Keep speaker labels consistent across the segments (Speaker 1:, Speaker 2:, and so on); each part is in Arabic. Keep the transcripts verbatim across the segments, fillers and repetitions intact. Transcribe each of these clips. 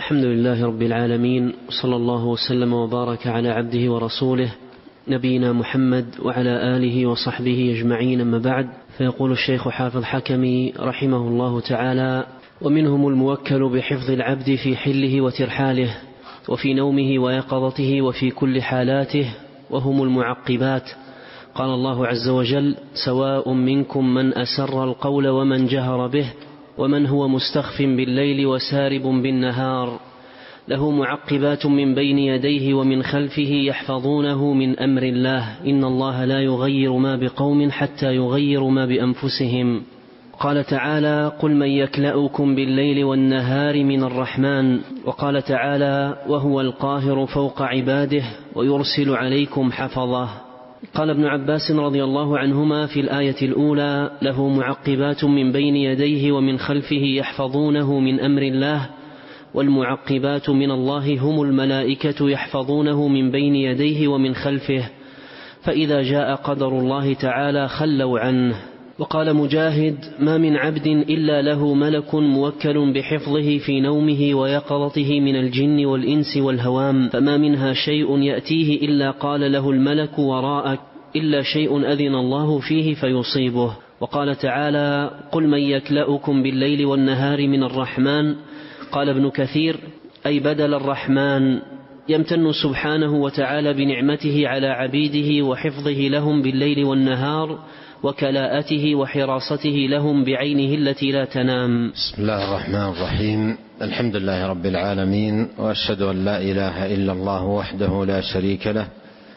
Speaker 1: الحمد لله رب العالمين، صلى الله وسلم وبارك على عبده ورسوله نبينا محمد وعلى آله وصحبه أجمعين، أما بعد. فيقول الشيخ حافظ حكمي رحمه الله تعالى: ومنهم الموكل بحفظ العبد في حله وترحاله وفي نومه ويقظته وفي كل حالاته، وهم المعقبات. قال الله عز وجل: سواء منكم من أسر القول ومن جهر به ومن هو مستخف بالليل وسارب بالنهار، له معقبات من بين يديه ومن خلفه يحفظونه من أمر الله، إن الله لا يغير ما بقوم حتى يغيروا ما بأنفسهم. قال تعالى: قل من يكلأكم بالليل والنهار من الرحمن. وقال تعالى: وهو القاهر فوق عباده ويرسل عليكم حفظه. قال ابن عباس رضي الله عنهما في الآية الأولى: له معقبات من بين يديه ومن خلفه يحفظونه من أمر الله، والمعقبات من الله هم الملائكة يحفظونه من بين يديه ومن خلفه، فإذا جاء قدر الله تعالى خلوا عنه. وقال مجاهد: ما من عبد إلا له ملك موكل بحفظه في نومه ويقظته من الجن والإنس والهوام، فما منها شيء يأتيه إلا قال له الملك وراءك، إلا شيء أذن الله فيه فيصيبه. وقال تعالى: قل من يكلأكم بالليل والنهار من الرحمن. قال ابن كثير: أي بدل الرحمن، يمتن سبحانه وتعالى بنعمته على عبيده وحفظه لهم بالليل والنهار وكلاءته وحراسته لهم بعينه التي لا تنام.
Speaker 2: بسم الله الرحمن الرحيم. الحمد لله رب العالمين، وأشهد أن لا إله إلا الله وحده لا شريك له،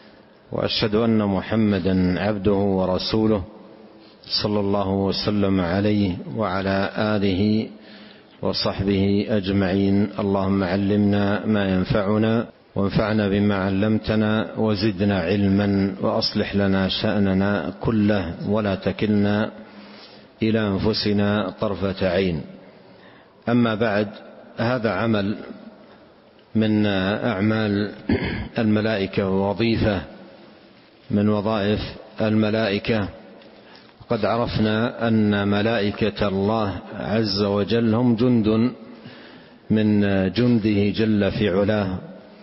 Speaker 2: وأشهد أن محمدا عبده ورسوله، صلى الله وسلم عليه وعلى آله وصحبه أجمعين. اللهم علمنا ما ينفعنا وانفعنا بما علمتنا وزدنا علما، وأصلح لنا شأننا كله ولا تكلنا إلى أنفسنا طرفة عين. أما بعد، هذا عمل من أعمال الملائكة ووظيفة من وظائف الملائكة. قد عرفنا أن ملائكة الله عز وجل هم جند من جنده جل في علاه،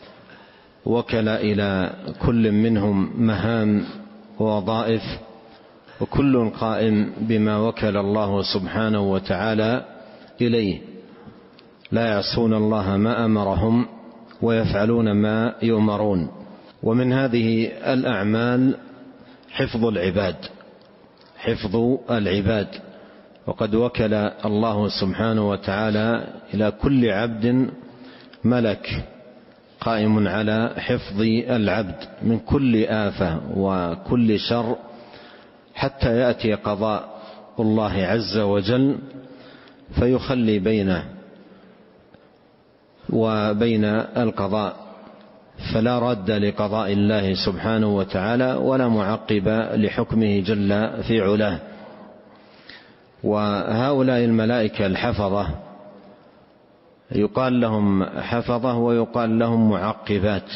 Speaker 2: وكل إلى كل منهم مهام ووظائف، وكل قائم بما وكل الله سبحانه وتعالى إليه، لا يعصون الله ما أمرهم ويفعلون ما يؤمرون. ومن هذه الأعمال حفظ العباد، حفظ العباد. وقد وكل الله سبحانه وتعالى إلى كل عبد ملك قائم على حفظ العبد من كل آفة وكل شر، حتى يأتي قضاء الله عز وجل فيخلي بينه وبين القضاء، فلا رد لقضاء الله سبحانه وتعالى ولا معقب لحكمه جل في علاه. وهؤلاء الملائكة الحفظة يقال لهم حفظة ويقال لهم معقبات،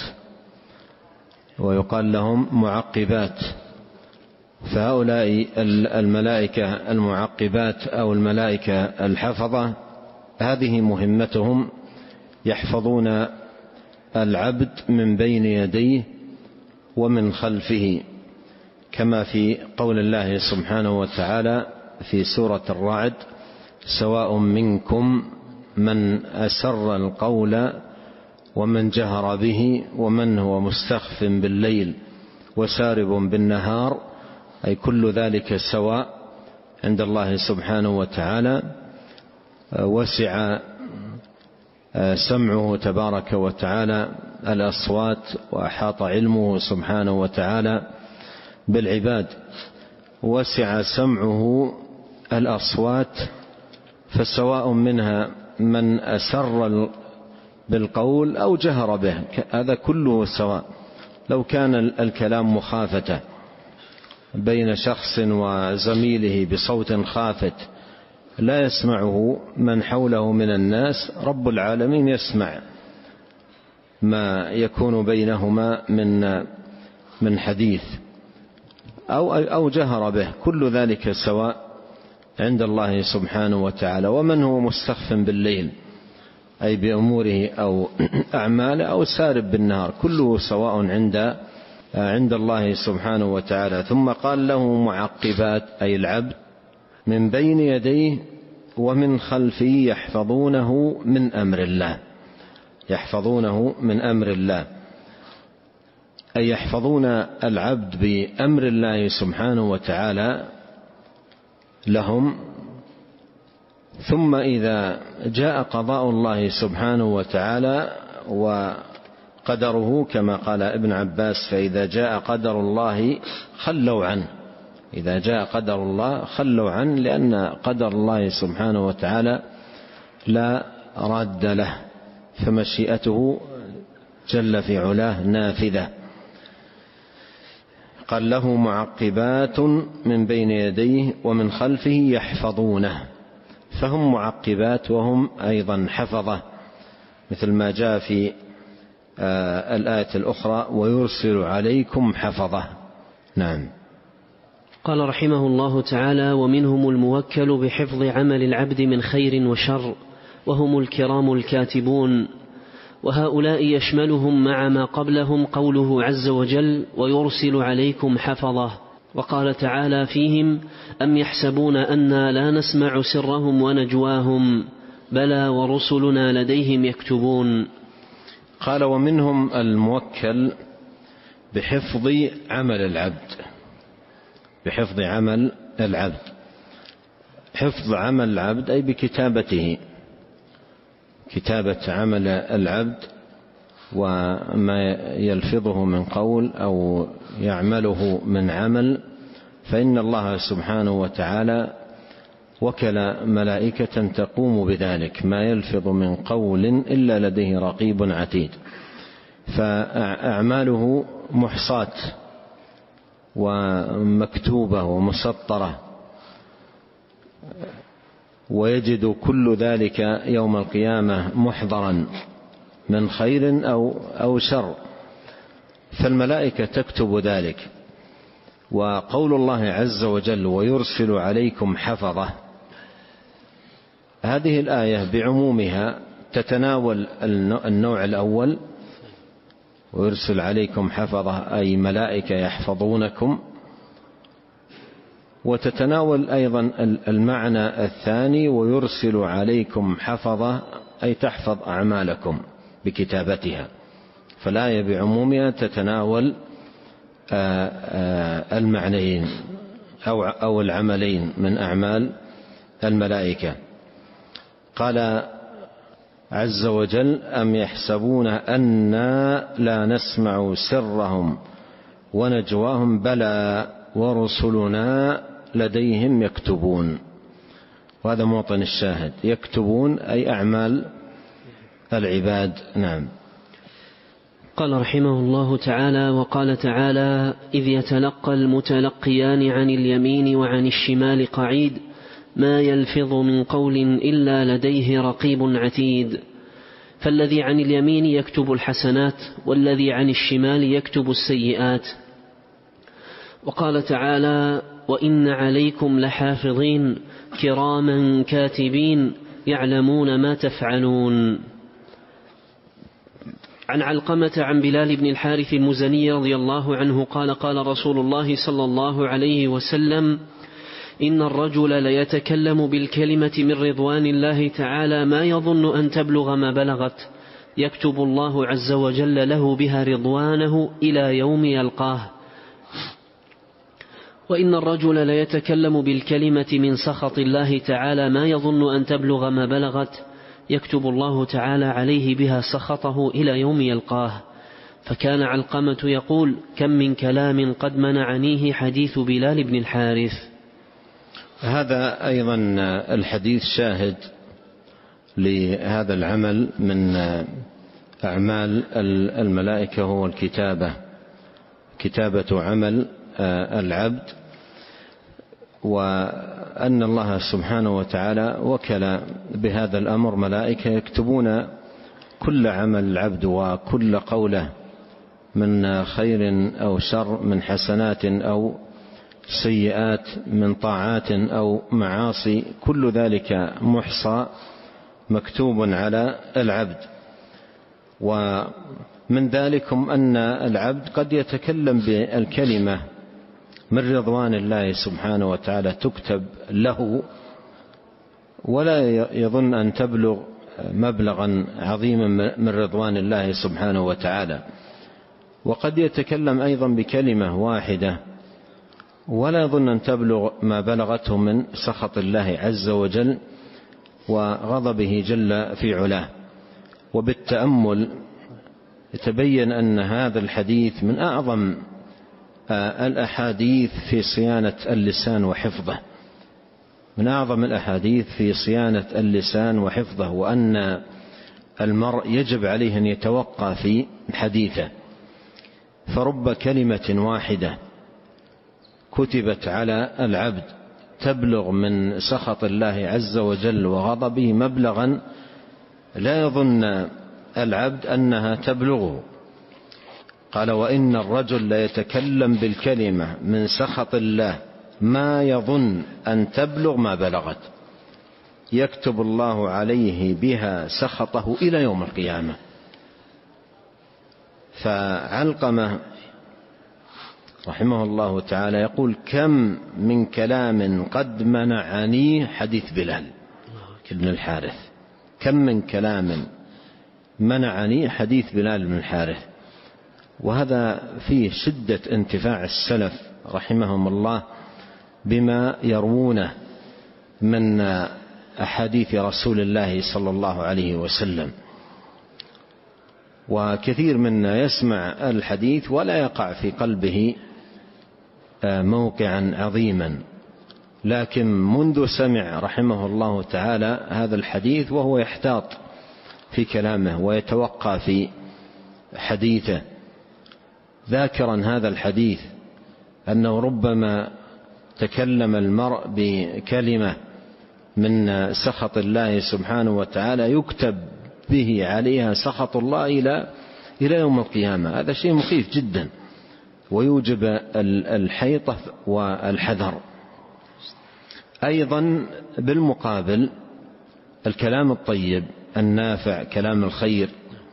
Speaker 2: ويقال لهم معقبات. فهؤلاء الملائكة المعقبات أو الملائكة الحفظة هذه مهمتهم، يحفظون العبد من بين يديه ومن خلفه، كما في قول الله سبحانه وتعالى في سورة الرعد: سواء منكم من أسر القول ومن جهر به ومن هو مستخف بالليل وسارب بالنهار، أي كل ذلك سواء عند الله سبحانه وتعالى. وسع سمعه تبارك وتعالى الأصوات، وأحاط علمه سبحانه وتعالى بالعباد. وسع سمعه الأصوات، فسواء منها من أسر بالقول أو جهر به، هذا كله سواء. لو كان الكلام مخافة بين شخص وزميله بصوت خافت لا يسمعه من حوله من الناس، رب العالمين يسمع ما يكون بينهما من من حديث أو أو جهر به، كل ذلك سواء عند الله سبحانه وتعالى. ومن هو مستخف بالليل، أي بأموره أو أعماله، أو سارب بالنهار، كله سواء عند عند الله سبحانه وتعالى. ثم قال له معقبات، أي العبد، من بين يديه ومن خلفه يحفظونه من أمر الله، يحفظونه من أمر الله، أي يحفظون العبد بأمر الله سبحانه وتعالى لهم. ثم إذا جاء قضاء الله سبحانه وتعالى وقدره كما قال ابن عباس: فإذا جاء قدر الله خلوا عنه، إذا جاء قدر الله خلوا عنه، لأن قدر الله سبحانه وتعالى لا راد له، فمشيئته جل في علاه نافذة. قال له معقبات من بين يديه ومن خلفه يحفظونه، فهم معقبات وهم أيضا حفظة، مثل ما جاء في آه الآية الأخرى: ويرسل عليكم حفظة. نعم.
Speaker 1: قال رحمه الله تعالى: ومنهم الموكل بحفظ عمل العبد من خير وشر، وهم الكرام الكاتبون، وهؤلاء يشملهم مع ما قبلهم قوله عز وجل: ويرسل عليكم حفظة. وقال تعالى فيهم: أم يحسبون أنا لا نسمع سرهم ونجواهم بلى ورسلنا لديهم يكتبون.
Speaker 2: قال: ومنهم الموكل بحفظ عمل العبد، بحفظ عمل العبد. حفظ عمل العبد أي بكتابته، كتابة عمل العبد وما يلفظه من قول أو يعمله من عمل، فإن الله سبحانه وتعالى وكل ملائكة تقوم بذلك، ما يلفظ من قول إلا لديه رقيب عتيد، فأعماله محصاة ومكتوبة ومسطرة، ويجد كل ذلك يوم القيامة محضرا من خير أو, أو شر، فالملائكة تكتب ذلك. وقول الله عز وجل: ويرسل عليكم حفظة، هذه الآية بعمومها تتناول النوع الأول: ويرسل عليكم حفظة أي ملائكة يحفظونكم، وتتناول أيضا المعنى الثاني: ويرسل عليكم حفظة أي تحفظ أعمالكم بكتابتها. فالآية بعمومها تتناول المعنيين أو العملين من أعمال الملائكة. قال عز وجل: أم يحسبون أنا لا نسمع سرهم ونجواهم بلى ورسلنا لديهم يكتبون. وهذا موطن الشاهد، يكتبون أي أعمال العباد. نعم.
Speaker 1: قال رحمه الله تعالى: وقال تعالى: إذ يتلقى المتلقيان عن اليمين وعن الشمال قعيد ما يلفظ من قول إلا لديه رقيب عتيد. فالذي عن اليمين يكتب الحسنات، والذي عن الشمال يكتب السيئات. وقال تعالى: وإن عليكم لحافظين كراما كاتبين يعلمون ما تفعلون. عن علقمة عن بلال بن الحارث المزني رضي الله عنه قال: قال رسول الله صلى الله عليه وسلم: إن الرجل ليتكلم بالكلمة من رضوان الله تعالى ما يظن أن تبلغ ما بلغت، يكتب الله عز وجل له بها رضوانه إلى يوم يلقاه. وإن الرجل ليتكلم بالكلمة من سخط الله تعالى ما يظن أن تبلغ ما بلغت، يكتب الله تعالى عليه بها سخطه إلى يوم يلقاه. فكان علقمة يقول: كم من كلام قد منعنيه حديث بلال بن الحارث.
Speaker 2: هذا أيضا الحديث شاهد لهذا العمل من أعمال الملائكة، هو الكتابة، كتابة عمل العبد، وأن الله سبحانه وتعالى وكل بهذا الأمر ملائكة يكتبون كل عمل العبد وكل قوله من خير أو شر، من حسنات أو سيئات، من طاعات أو معاصي، كل ذلك محصى مكتوب على العبد. ومن ذلكم أن العبد قد يتكلم بالكلمة من رضوان الله سبحانه وتعالى تكتب له ولا يظن أن تبلغ مبلغا عظيما من رضوان الله سبحانه وتعالى، وقد يتكلم أيضا بكلمة واحدة ولا يظن أن تبلغ ما بلغته من سخط الله عز وجل وغضبه جل في علاه. وبالتأمل يتبين أن هذا الحديث من أعظم الأحاديث في صيانة اللسان وحفظه، من أعظم الأحاديث في صيانة اللسان وحفظه، وأن المرء يجب عليه أن يتوقى في حديثه. فرب كلمة واحدة كتبت على العبد تبلغ من سخط الله عز وجل وغضبه مبلغا لا يظن العبد أنها تبلغه. قال: وإن الرجل لا يتكلم بالكلمة من سخط الله ما يظن أن تبلغ ما بلغت، يكتب الله عليه بها سخطه إلى يوم القيامة. فعلقمة رحمه الله تعالى يقول: كم من كلام قد منعني حديث بلال بن الحارث، كم من كلام منعني حديث بلال بن الحارث. وهذا فيه شدة انتفاع السلف رحمهم الله بما يروونه من أحاديث رسول الله صلى الله عليه وسلم. وكثير منا يسمع الحديث ولا يقع في قلبه موقعا عظيما، لكن منذ سمع رحمه الله تعالى هذا الحديث وهو يحتاط في كلامه ويتوقى في حديثه، ذاكرا هذا الحديث أنه ربما تكلم المرء بكلمة من سخط الله سبحانه وتعالى يكتب به عليها سخط الله إلى إلى يوم القيامة. هذا شيء مخيف جدا ويوجب الحيطة والحذر. أيضا بالمقابل الكلام الطيب النافع كلام الخير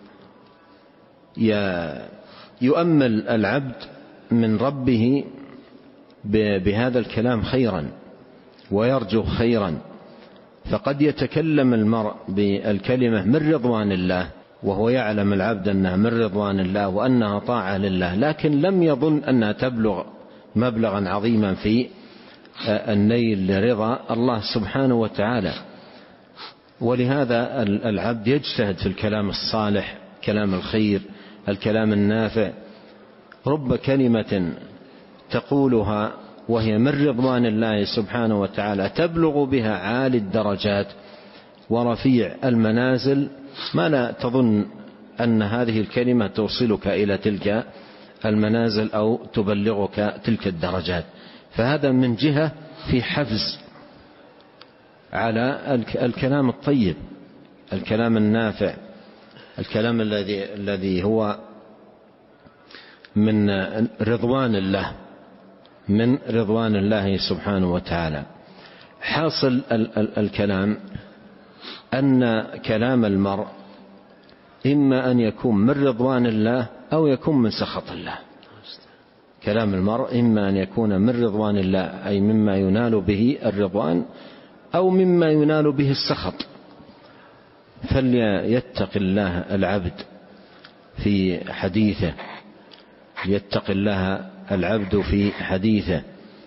Speaker 2: يؤمل العبد من ربه بهذا الكلام خيرا ويرجو خيرا. فقد يتكلم المرء بالكلمة من رضوان الله وهو يعلم العبد أنها من رضوان الله وأنها طاعة لله، لكن لم يظن أنها تبلغ مبلغا عظيما في النيل لرضا الله سبحانه وتعالى. ولهذا العبد يجتهد في الكلام الصالح كلام الخير الكلام النافع. رب كلمة تقولها وهي من رضوان الله سبحانه وتعالى تبلغ بها عالي الدرجات ورفيع المنازل، ما لا تظن أن هذه الكلمة توصلك إلى تلك المنازل أو تبلغك تلك الدرجات. فهذا من جهة في حفز على الكلام الطيب الكلام النافع الكلام الذي الذي هو من رضوان الله من رضوان الله سبحانه وتعالى. حاصل الكلام أن كلام المرء إما أن يكون من رضوان الله أو يكون من سخط الله. كلام المرء إما أن يكون من رضوان الله أي مما ينال به الرضوان أو مما ينال به السخط. فليتق الله العبد في حديثه يتق الله العبد في حديثه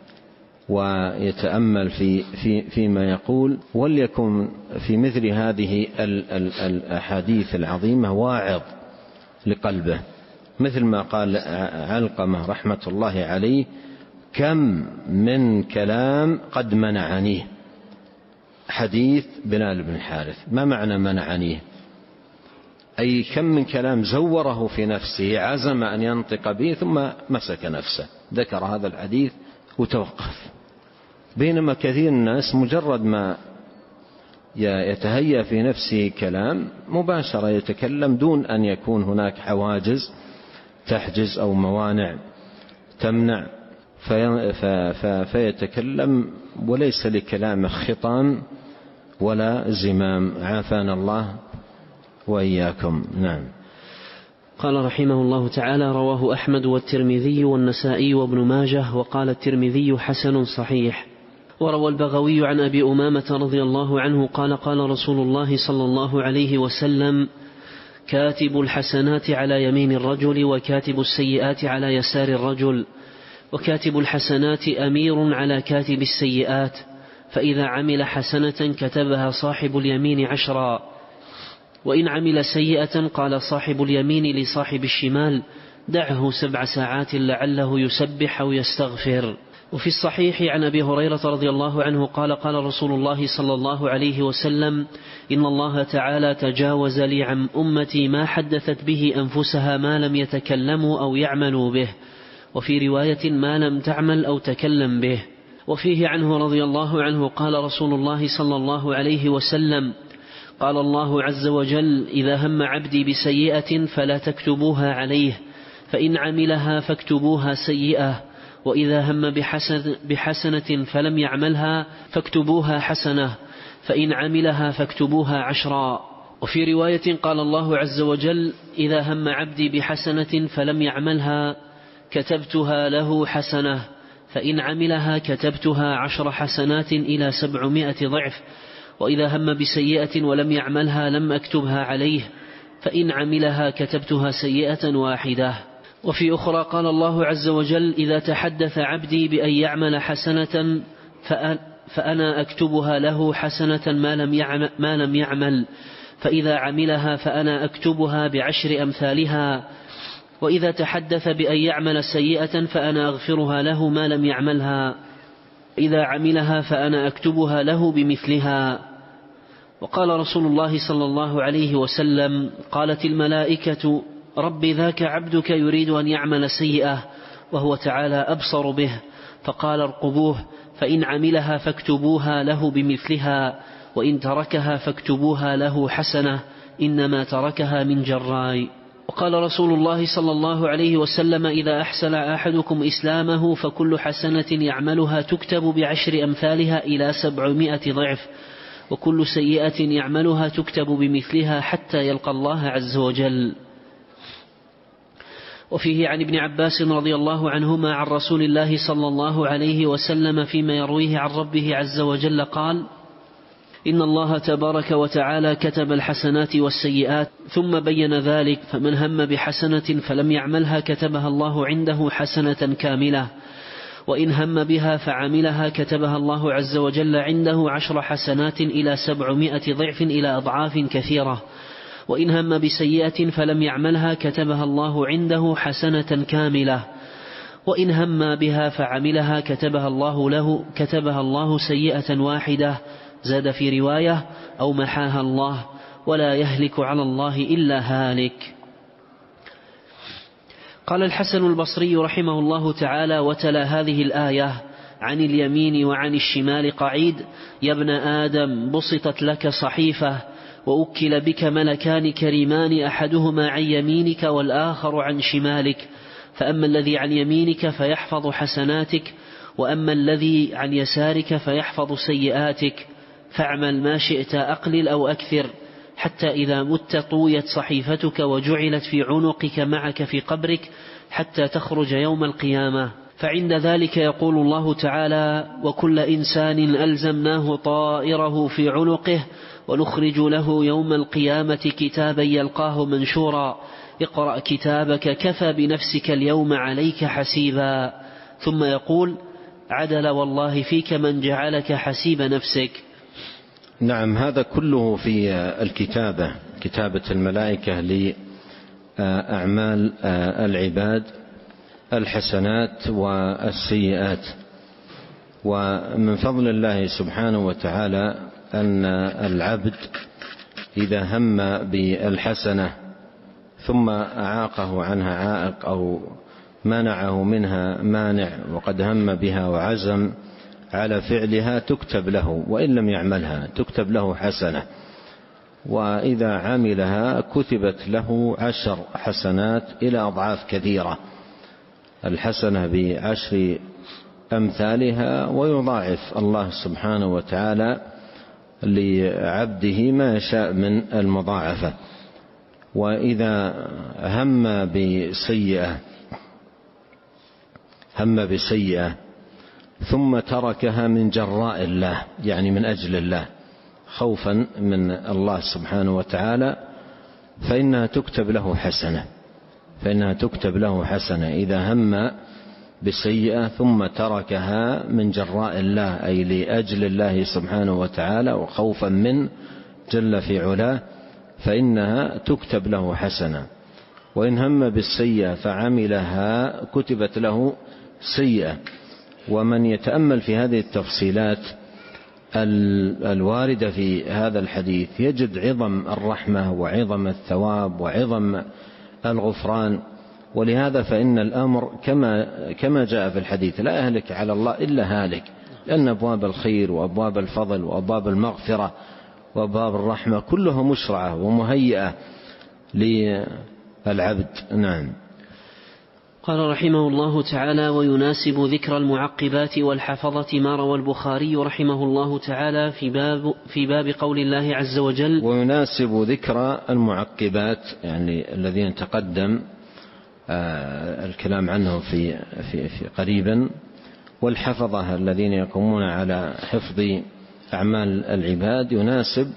Speaker 2: ويتأمل في في فيما يقول، وليكن في مثل هذه الأحاديث العظيمة واعظ لقلبه، مثل ما قال علقمة رحمة الله عليه: كم من كلام قد منعنيه حديث بلال بن الحارث. ما معنى منعنيه؟ أي كم من كلام زوره في نفسه عزم أن ينطق به ثم مسك نفسه، ذكر هذا الحديث وتوقف. بينما كثير الناس مجرد ما يتهيأ في نفسه كلام مباشرة يتكلم دون أن يكون هناك حواجز تحجز أو موانع تمنع، في فيتكلم وليس لكلامه خطام ولا زمام، عافانا الله وإياكم. نعم.
Speaker 1: قال رحمه الله تعالى: رواه أحمد والترمذي والنسائي وابن ماجه، وقال الترمذي حسن صحيح. وروى البغوي عن أبي أمامة رضي الله عنه قال: قال رسول الله صلى الله عليه وسلم: كاتب الحسنات على يمين الرجل، وكاتب السيئات على يسار الرجل، وكاتب الحسنات أمير على كاتب السيئات، فإذا عمل حسنة كتبها صاحب اليمين عشرا، وإن عمل سيئة قال صاحب اليمين لصاحب الشمال: دعه سبع ساعات لعله يسبح أو يستغفر. وفي الصحيح عن أبي هريرة رضي الله عنه قال: قال رسول الله صلى الله عليه وسلم: إن الله تعالى تجاوز لي عن أمتي ما حدثت به أنفسها ما لم يتكلموا أو يعملوا به، وفي رواية ما لم تعمل أو تكلم به. وفيه عنه رضي الله عنه قال رسول الله صلى الله عليه وسلم: قال الله عز وجل: إذا هم عبدي بسيئة فلا تكتبوها عليه، فإن عملها فاكتبوها سيئة، وإذا هم بحسن بحسنة فلم يعملها فاكتبوها حسنة، فإن عملها فاكتبوها عشرا. وفي رواية قال الله عز وجل: إذا هم عبدي بحسنة فلم يعملها كتبتها له حسنة، فإن عملها كتبتها عشر حسنات إلى سبعمائة ضعف، وإذا هم بسيئة ولم يعملها لم أكتبها عليه، فإن عملها كتبتها سيئة واحدة. وفي أخرى قال الله عز وجل: إذا تحدث عبدي بأن يعمل حسنة فأنا أكتبها له حسنة ما لم يعمل, ما لم يعمل فإذا عملها فأنا أكتبها بعشر أمثالها، وإذا تحدث بأن يعمل سيئة فأنا أغفرها له ما لم يعملها، إذا عملها فأنا أكتبها له بمثلها. وقال رسول الله صلى الله عليه وسلم: قالت الملائكة: رب ذاك عبدك يريد أن يعمل سيئة وهو تعالى أبصر به، فقال: ارقبوه، فإن عملها فاكتبوها له بمثلها، وإن تركها فاكتبوها له حسنة، إنما تركها من جراي. وقال رسول الله صلى الله عليه وسلم: إذا أحسن أحدكم إسلامه فكل حسنة يعملها تكتب بعشر أمثالها إلى سبعمائة ضعف، وكل سيئة يعملها تكتب بمثلها حتى يلقى الله عز وجل. وفيه عن ابن عباس رضي الله عنهما عن رسول الله صلى الله عليه وسلم فيما يرويه عن ربه عز وجل قال: إن الله تبارك وتعالى كتب الحسنات والسيئات ثم بين ذلك، فمن هم بحسنة فلم يعملها كتبها الله عنده حسنة كاملة، وإن هم بها فعملها كتبها الله عز وجل عنده عشر حسنات إلى سبعمائة ضعف إلى أضعاف كثيرة، وإن هم بسيئة فلم يعملها كتبها الله عنده حسنة كاملة، وإن هم بها فعملها كتبها الله له كتبها الله سيئة واحدة. زاد في رواية: أو محاها الله، ولا يهلك على الله إلا هالك. قال الحسن البصري رحمه الله تعالى وتلا هذه الآية: عن اليمين وعن الشمال قعيد، يا ابن آدم بسطت لك صحيفة، وأكل بك ملكان كريمان، أحدهما عن يمينك والآخر عن شمالك، فأما الذي عن يمينك فيحفظ حسناتك، وأما الذي عن يسارك فيحفظ سيئاتك، فاعمل ما شئت أقلل أو أكثر، حتى إذا مت طويت صحيفتك وجعلت في عنقك معك في قبرك حتى تخرج يوم القيامة، فعند ذلك يقول الله تعالى: وكل إنسان ألزمناه طائره في عنقه، ونخرج له يوم القيامة كتابا يلقاه منشورا، اقرأ كتابك كفى بنفسك اليوم عليك حسيبا. ثم يقول: عدل والله فيك من جعلك حسيب نفسك.
Speaker 2: نعم، هذا كله في الكتابة، كتابة الملائكة لأعمال العباد، الحسنات والسيئات. ومن فضل الله سبحانه وتعالى أن العبد إذا هم بالحسنة ثم أعاقه عنها عائق أو منعه منها مانع وقد هم بها وعزم على فعلها تكتب له، وإن لم يعملها تكتب له حسنة، وإذا عملها كتبت له عشر حسنات إلى أضعاف كثيرة، الحسنة بعشر أمثالها، ويضاعف الله سبحانه وتعالى لعبده ما يشاء من المضاعفة. وإذا هم بسيئة هم بسيئة ثم تركها من جراء الله، يعني من أجل الله، خوفا من الله سبحانه وتعالى، فإنها تكتب له حسنة فإنها تكتب له حسنة إذا هم بسيئة ثم تركها من جراء الله، أي لأجل الله سبحانه وتعالى وخوفا من جل في علاه، فإنها تكتب له حسنة. وإن هم بالسيئة فعملها كتبت له سيئة. ومن يتأمل في هذه التفصيلات الواردة في هذا الحديث يجد عظم الرحمة وعظم الثواب وعظم الغفران. ولهذا فإن الأمر كما كما جاء في الحديث: لا يهلك على الله إلا هالك، لأن أبواب الخير وأبواب الفضل وأبواب المغفرة وأبواب الرحمة كلها مشرعة ومهيئة للعبد. نعم.
Speaker 1: قال رحمه الله تعالى: ويناسب ذكر المعقبات والحفظة ما روى البخاري رحمه الله تعالى في باب, في باب قول الله عز وجل.
Speaker 2: ويناسب ذكر المعقبات، يعني الذين تقدم آه الكلام عنه في, في, في قريبا، والحفظة الذين يقومون على حفظ أعمال العباد، يناسب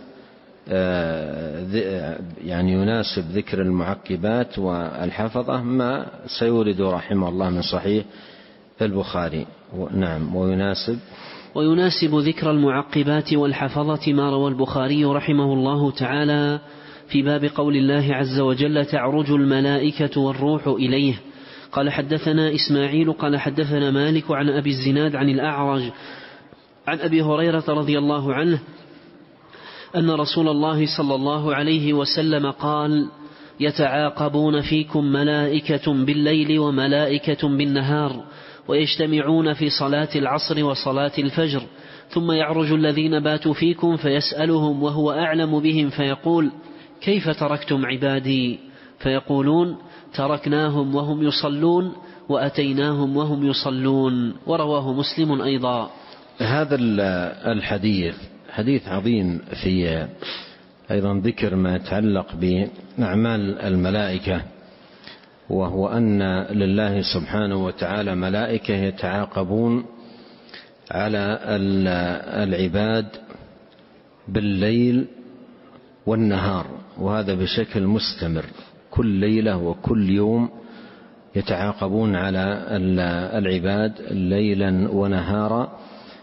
Speaker 2: يعني يناسب ذكر المعقبات والحفظة ما سيورد رحمه الله من صحيح البخاري. نعم. ويناسب
Speaker 1: ويناسب ذكر المعقبات والحفظة ما روى البخاري رحمه الله تعالى في باب قول الله عز وجل: تعرج الملائكة والروح إليه. قال حدثنا إسماعيل قال حدثنا مالك عن أبي الزناد عن الأعرج عن أبي هريرة رضي الله عنه أن رسول الله صلى الله عليه وسلم قال: يتعاقبون فيكم ملائكة بالليل وملائكة بالنهار، ويجتمعون في صلاة العصر وصلاة الفجر، ثم يعرج الذين باتوا فيكم فيسألهم وهو أعلم بهم فيقول: كيف تركتم عبادي؟ فيقولون: تركناهم وهم يصلون وأتيناهم وهم يصلون. ورواه مسلم أيضا.
Speaker 2: هذا الحديث حديث عظيم في أيضا ذكر ما يتعلق بأعمال الملائكة، وهو أن لله سبحانه وتعالى ملائكة يتعاقبون على العباد بالليل والنهار، وهذا بشكل مستمر، كل ليلة وكل يوم يتعاقبون على العباد ليلا ونهارا،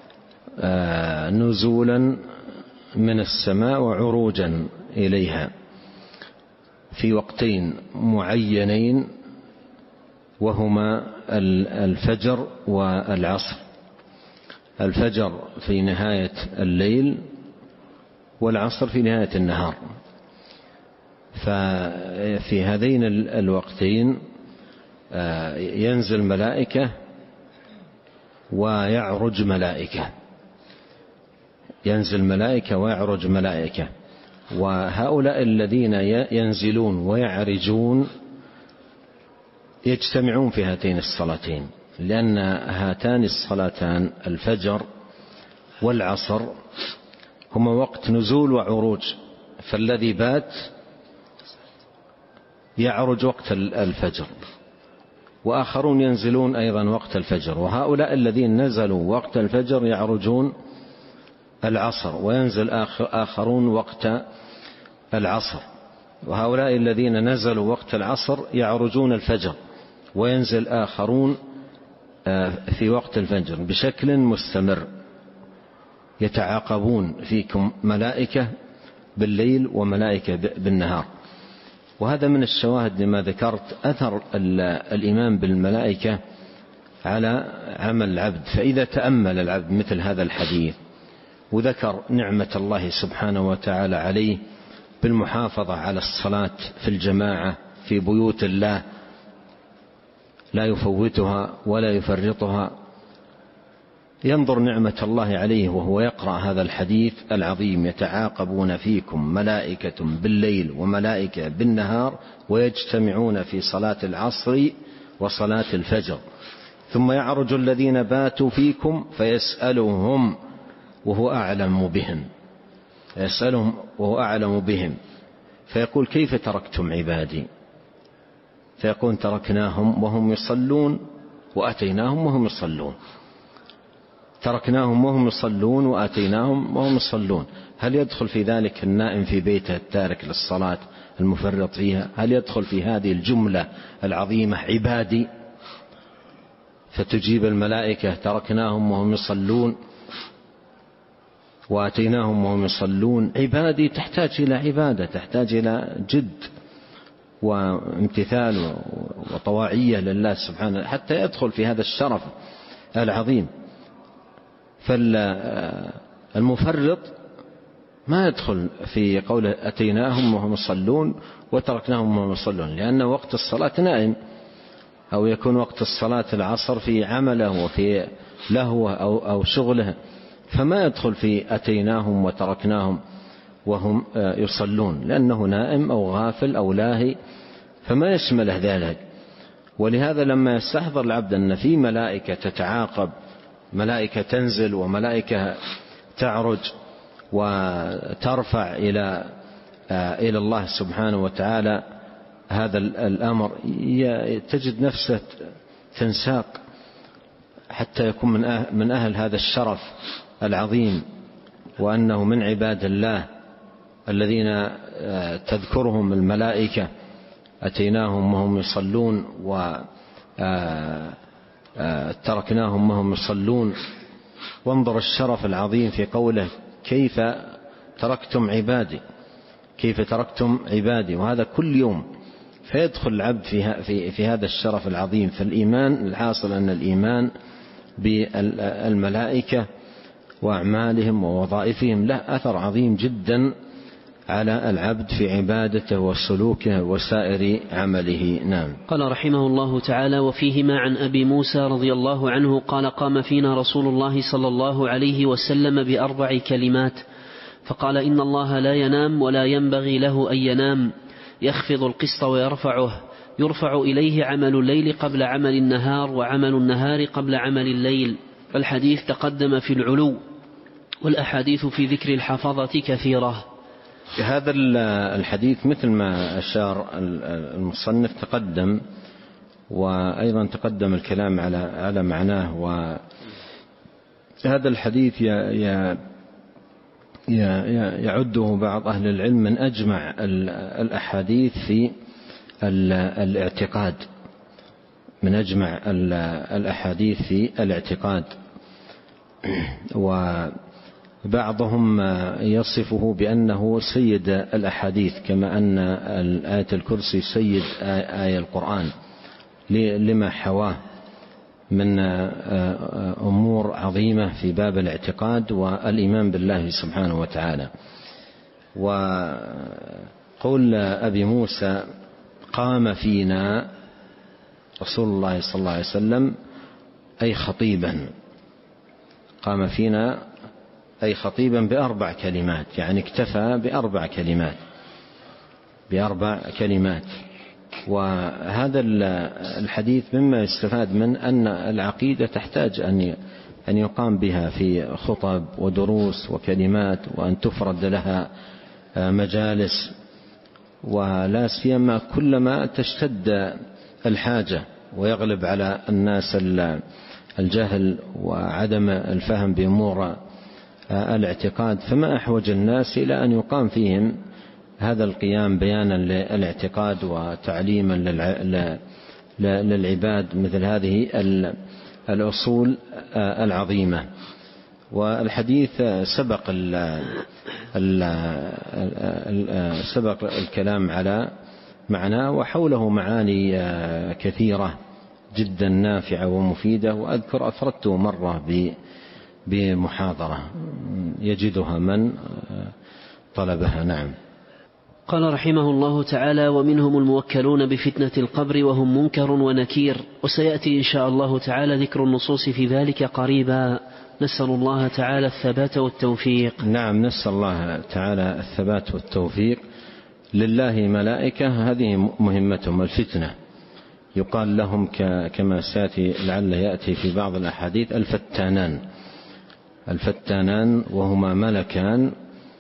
Speaker 2: نزولا من السماء وعروجا إليها في وقتين معينين، وهما الفجر والعصر. الفجر في نهاية الليل والعصر في نهاية النهار. ففي هذين الوقتين ينزل ملائكة ويعرج ملائكة ينزل ملائكة ويعرج ملائكة وهؤلاء الذين ينزلون ويعرجون يجتمعون في هاتين الصلاتين، لأن هاتان الصلاتان الفجر والعصر هما وقت نزول وعروج، فالذي بات يعرج وقت الفجر، وآخرون ينزلون أيضا وقت الفجر، وهؤلاء الذين نزلوا وقت الفجر يعرجون العصر، وينزل آخرون وقت العصر، وهؤلاء الذين نزلوا وقت العصر يعرجون الفجر، وينزل آخرون في وقت الفجر بشكل مستمر. يتعاقبون فيكم ملائكة بالليل وملائكة بالنهار. وهذا من الشواهد لما ذكرت أثر الإيمان بالملائكة على عمل العبد. فإذا تأمل العبد مثل هذا الحديث وذكر نعمة الله سبحانه وتعالى عليه بالمحافظة على الصلاة في الجماعة في بيوت الله لا يفوتها ولا يفرطها، ينظر نعمة الله عليه وهو يقرأ هذا الحديث العظيم: يتعاقبون فيكم ملائكة بالليل وملائكة بالنهار ويجتمعون في صلاة العصر وصلاة الفجر، ثم يعرج الذين باتوا فيكم فيسألهم وهو أعلم بهم. يسألهم وهو أعلم بهم، فيقول كيف تركتم عبادي؟ فيقول تركناهم وهم يصلون وأتيناهم وهم يصلون. تركناهم وهم يصلون وأتيناهم وهم يصلون. هل يدخل في ذلك النائم في بيته التارك للصلاة المفرط فيها؟ هل يدخل في هذه الجملة العظيمة عبادي؟ فتجيب الملائكة تركناهم وهم يصلون وأتيناهم وهم يصلون. عبادي تحتاج إلى عبادة، تحتاج إلى جد وامتثال وطواعية لله سبحانه حتى يدخل في هذا الشرف العظيم. فالمفرط ما يدخل في قول أتيناهم وهم يصلون وتركناهم وهم يصلون، لأن وقت الصلاة نائم، أو يكون وقت الصلاة العصر في عمله وفي لهوه أو, أو شغله، فما يدخل في أتيناهم وتركناهم وهم يصلون، لأنه نائم أو غافل أو لاهي، فما يشمله ذلك. ولهذا لما يستحضر العبد أن في ملائكة تتعاقب، ملائكة تنزل وملائكة تعرج وترفع إلى إلى الله سبحانه وتعالى هذا الأمر، تجد نفسه تنساق حتى يكون من أهل, من أهل هذا الشرف العظيم، وأنه من عباد الله الذين تذكرهم الملائكة أتيناهم وهم يصلون وتركناهم وهم يصلون. وانظر الشرف العظيم في قوله كيف تركتم عبادي، كيف تركتم عبادي، وهذا كل يوم. فيدخل العبد في, في, في هذا الشرف العظيم. فالإيمان الحاصل أن الإيمان بالملائكة وأعمالهم ووظائفهم له أثر عظيم جدا على العبد في عبادته وسلوكه وسائر عمله. نعم.
Speaker 1: قال رحمه الله تعالى: وفيهما عن أبي موسى رضي الله عنه قال: قام فينا رسول الله صلى الله عليه وسلم بأربع كلمات، فقال: إن الله لا ينام ولا ينبغي له أن ينام، يخفض القسط ويرفعه، يرفع إليه عمل الليل قبل عمل النهار، وعمل النهار قبل عمل الليل. الحديث تقدم في العلو، والأحاديث في ذكر الحفظة كثيرة.
Speaker 2: هذا الحديث مثل ما أشار المصنف تقدم، وأيضا تقدم الكلام على على معناه. وهذا الحديث يعده بعض أهل العلم من أجمع الأحاديث في الاعتقاد، من أجمع الأحاديث في الاعتقاد. وبعضهم يصفه بأنه سيد الأحاديث، كما أن الآية الكرسي سيد آية القرآن لما حواه من أمور عظيمة في باب الاعتقاد والإيمان بالله سبحانه وتعالى. وقول أبي موسى قام فينا رسول الله صلى الله عليه وسلم أي خطيبا، قام فينا أي خطيبا بأربع كلمات، يعني اكتفى بأربع كلمات بأربع كلمات. وهذا الحديث مما يستفاد من أن العقيدة تحتاج أن أن يقام بها في خطب ودروس وكلمات، وأن تفرد لها مجالس، ولا سيما كلما تشتد الحاجة ويغلب على الناس الجهل وعدم الفهم بأمور الاعتقاد، فما أحوج الناس إلى أن يقام فيهم هذا القيام بيانا للاعتقاد وتعليما للعباد مثل هذه الأصول العظيمة. والحديث سبق سبق الكلام على معناه، وحوله معاني كثيرة جدا نافعة ومفيدة، وأذكر أفردته مرة بمحاضرة يجدها من طلبها. نعم.
Speaker 1: قال رحمه الله تعالى: ومنهم الموكلون بفتنة القبر وهم منكر ونكير، وسيأتي إن شاء الله تعالى ذكر النصوص في ذلك قريبا. نسأل الله تعالى الثبات والتوفيق.
Speaker 2: نعم، نسأل الله تعالى الثبات والتوفيق. لله ملائكة هذه مهمتهم الفتنة، يقال لهم كما سيأتي لعل يأتي في بعض الأحاديث الفتانان الفتانان وهما ملكان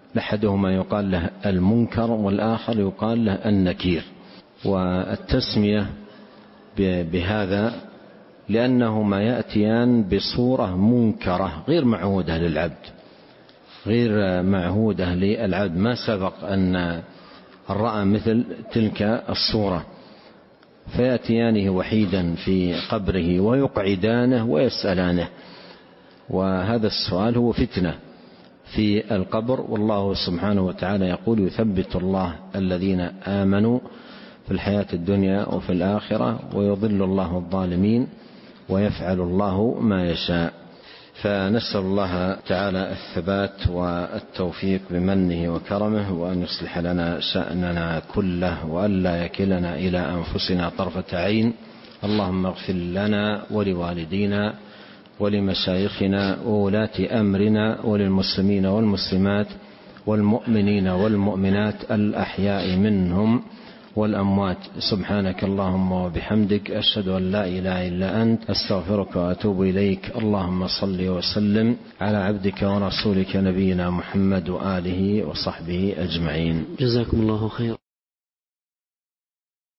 Speaker 2: أحدهما يقال له المنكر والآخر يقال له النكير. والتسمية بهذا لأنهما يأتيان بصورة منكرة غير معهودة للعبد، غير معهودة للعبد، ما سبق أن رأى مثل تلك الصورة، فيأتيانه وحيدا في قبره ويقعدانه ويسألانه، وهذا السؤال هو فتنة في القبر. والله سبحانه وتعالى يقول: يثبت الله الذين آمنوا في الحياة الدنيا وفي الآخرة ويضل الله الظالمين ويفعل الله ما يشاء. فنسأل الله تعالى الثبات والتوفيق بمنه وكرمه، وأن يصلح لنا شأننا كله، وألا يكلنا إلى أنفسنا طرفة عين. اللهم اغفر لنا ولوالدينا ولمشايخنا وولاة أمرنا وللمسلمين والمسلمات والمؤمنين والمؤمنات الأحياء منهم والأموات. سبحانك اللهم وبحمدك، أشهد أن لا إله إلا أنت، أستغفرك وأتوب إليك. اللهم صل وسلم على عبدك ورسولك نبينا محمد وآله وصحبه أجمعين.
Speaker 1: جزاكم الله خير.